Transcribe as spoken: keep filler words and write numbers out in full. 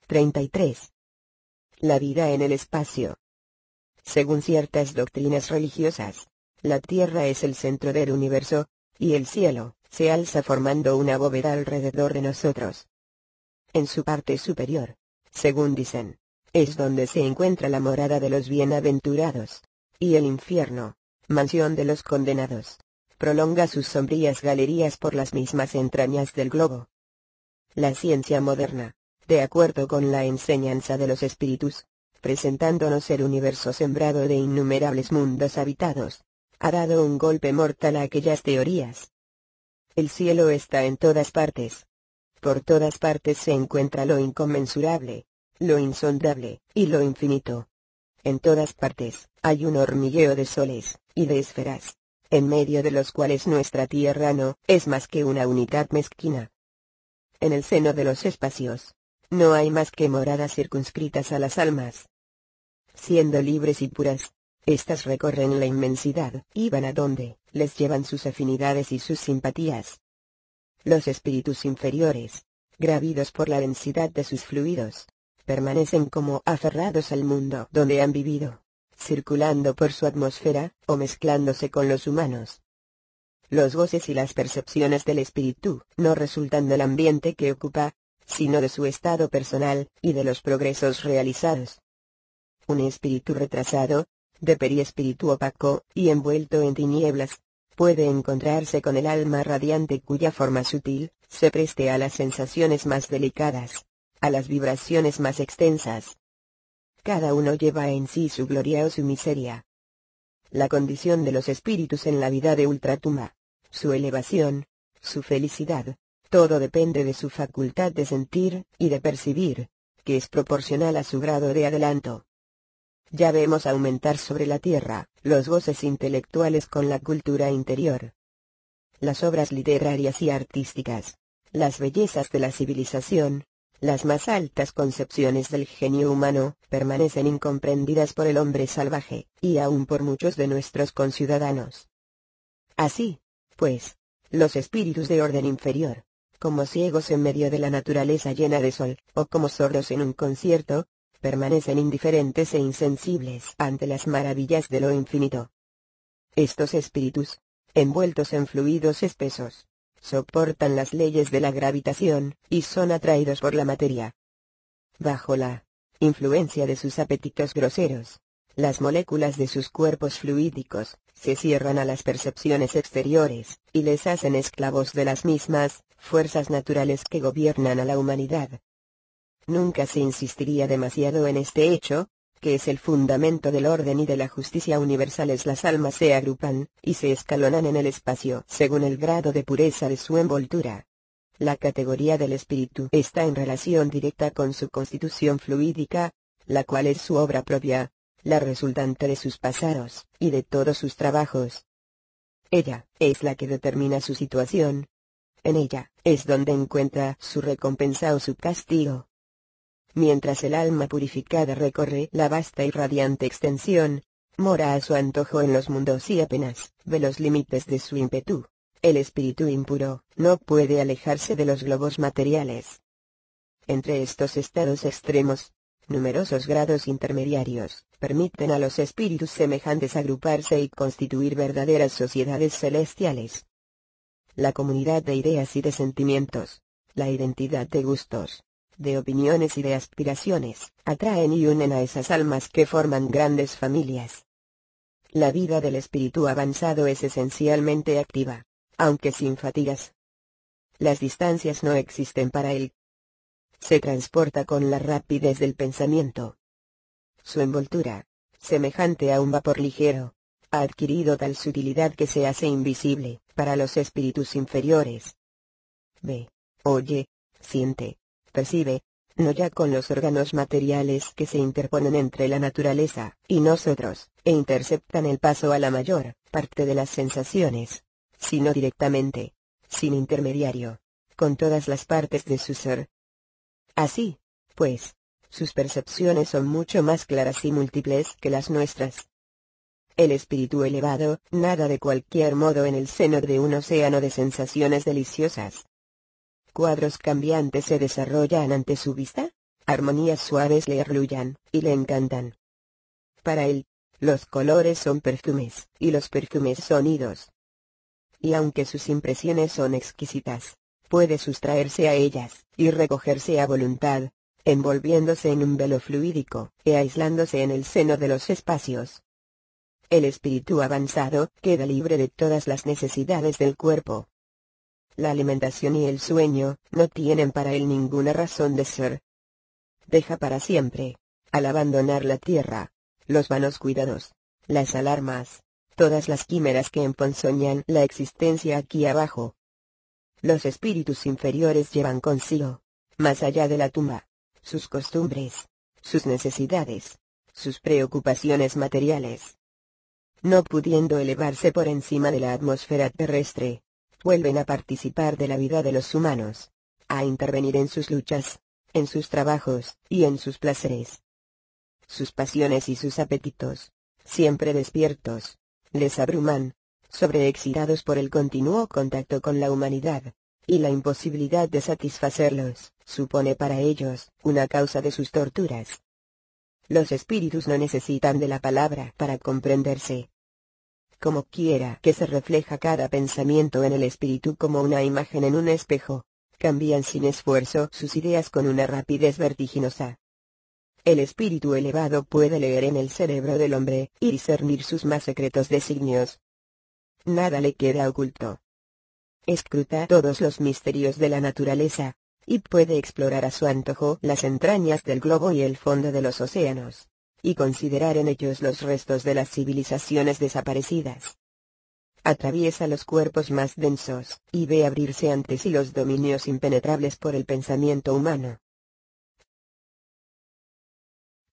treinta y tres. La vida en el espacio. Según ciertas doctrinas religiosas, la Tierra es el centro del universo, y el cielo se alza formando una bóveda alrededor de nosotros. En su parte superior, según dicen, es donde se encuentra la morada de los bienaventurados, y el infierno, mansión de los condenados, prolonga sus sombrías galerías por las mismas entrañas del globo. La ciencia moderna, de acuerdo con la enseñanza de los espíritus, presentándonos el universo sembrado de innumerables mundos habitados, ha dado un golpe mortal a aquellas teorías. El cielo está en todas partes. Por todas partes se encuentra lo inconmensurable, lo insondable, y lo infinito. En todas partes, hay un hormigueo de soles, y de esferas, en medio de los cuales nuestra Tierra no es más que una unidad mezquina. En el seno de los espacios, no hay más que moradas circunscritas a las almas. Siendo libres y puras, éstas recorren la inmensidad, y van a donde les llevan sus afinidades y sus simpatías. Los espíritus inferiores, gravidos por la densidad de sus fluidos, permanecen como aferrados al mundo donde han vivido, circulando por su atmósfera, o mezclándose con los humanos. Los goces y las percepciones del espíritu no resultan del ambiente que ocupa, sino de su estado personal, y de los progresos realizados. Un espíritu retrasado, de periespíritu opaco, y envuelto en tinieblas, puede encontrarse con el alma radiante cuya forma sutil, se preste a las sensaciones más delicadas, a las vibraciones más extensas. Cada uno lleva en sí su gloria o su miseria. La condición de los espíritus en la vida de ultratumba, su elevación, su felicidad, todo depende de su facultad de sentir, y de percibir, que es proporcional a su grado de adelanto. Ya vemos aumentar sobre la tierra, los goces intelectuales con la cultura interior. Las obras literarias y artísticas, las bellezas de la civilización, las más altas concepciones del genio humano, permanecen incomprendidas por el hombre salvaje, y aún por muchos de nuestros conciudadanos. Así, pues, los espíritus de orden inferior, como ciegos en medio de la naturaleza llena de sol, o como sordos en un concierto, permanecen indiferentes e insensibles ante las maravillas de lo infinito. Estos espíritus, envueltos en fluidos espesos, soportan las leyes de la gravitación, y son atraídos por la materia. Bajo la influencia de sus apetitos groseros, las moléculas de sus cuerpos fluídicos se cierran a las percepciones exteriores, y les hacen esclavos de las mismas fuerzas naturales que gobiernan a la humanidad. Nunca se insistiría demasiado en este hecho, que es el fundamento del orden y de la justicia universales. Las almas se agrupan, y se escalonan en el espacio según el grado de pureza de su envoltura. La categoría del espíritu está en relación directa con su constitución fluídica, la cual es su obra propia, la resultante de sus pasados, y de todos sus trabajos. Ella es la que determina su situación. En ella es donde encuentra su recompensa o su castigo. Mientras el alma purificada recorre la vasta y radiante extensión, mora a su antojo en los mundos y apenas ve los límites de su ímpetu, el espíritu impuro no puede alejarse de los globos materiales. Entre estos estados extremos, numerosos grados intermediarios permiten a los espíritus semejantes agruparse y constituir verdaderas sociedades celestiales. La comunidad de ideas y de sentimientos, la identidad de gustos, de opiniones y de aspiraciones, atraen y unen a esas almas que forman grandes familias. La vida del espíritu avanzado es esencialmente activa, aunque sin fatigas. Las distancias no existen para él. Se transporta con la rapidez del pensamiento. Su envoltura, semejante a un vapor ligero, ha adquirido tal sutilidad que se hace invisible para los espíritus inferiores. Ve, oye, siente, percibe, no ya con los órganos materiales que se interponen entre la naturaleza y nosotros, e interceptan el paso a la mayor parte de las sensaciones, sino directamente, sin intermediario, con todas las partes de su ser. Así, pues, sus percepciones son mucho más claras y múltiples que las nuestras. El espíritu elevado nada de cualquier modo en el seno de un océano de sensaciones deliciosas. Cuadros cambiantes se desarrollan ante su vista, armonías suaves le arrullan, y le encantan. Para él, los colores son perfumes, y los perfumes sonidos. Y aunque sus impresiones son exquisitas, puede sustraerse a ellas, y recogerse a voluntad, envolviéndose en un velo fluídico, e aislándose en el seno de los espacios. El espíritu avanzado queda libre de todas las necesidades del cuerpo. La alimentación y el sueño no tienen para él ninguna razón de ser. Deja para siempre, al abandonar la tierra, los vanos cuidados, las alarmas, todas las quimeras que emponzoñan la existencia aquí abajo. Los espíritus inferiores llevan consigo, más allá de la tumba, sus costumbres, sus necesidades, sus preocupaciones materiales. No pudiendo elevarse por encima de la atmósfera terrestre, vuelven a participar de la vida de los humanos, a intervenir en sus luchas, en sus trabajos, y en sus placeres. Sus pasiones y sus apetitos, siempre despiertos, les abruman, sobreexcitados por el continuo contacto con la humanidad, y la imposibilidad de satisfacerlos, supone para ellos, una causa de sus torturas. Los espíritus no necesitan de la palabra para comprenderse. Como quiera que se refleja cada pensamiento en el espíritu como una imagen en un espejo, cambian sin esfuerzo sus ideas con una rapidez vertiginosa. El espíritu elevado puede leer en el cerebro del hombre, y discernir sus más secretos designios. Nada le queda oculto. Escruta todos los misterios de la naturaleza, y puede explorar a su antojo las entrañas del globo y el fondo de los océanos, y considerar en ellos los restos de las civilizaciones desaparecidas. Atraviesa los cuerpos más densos, y ve abrirse ante sí los dominios impenetrables por el pensamiento humano.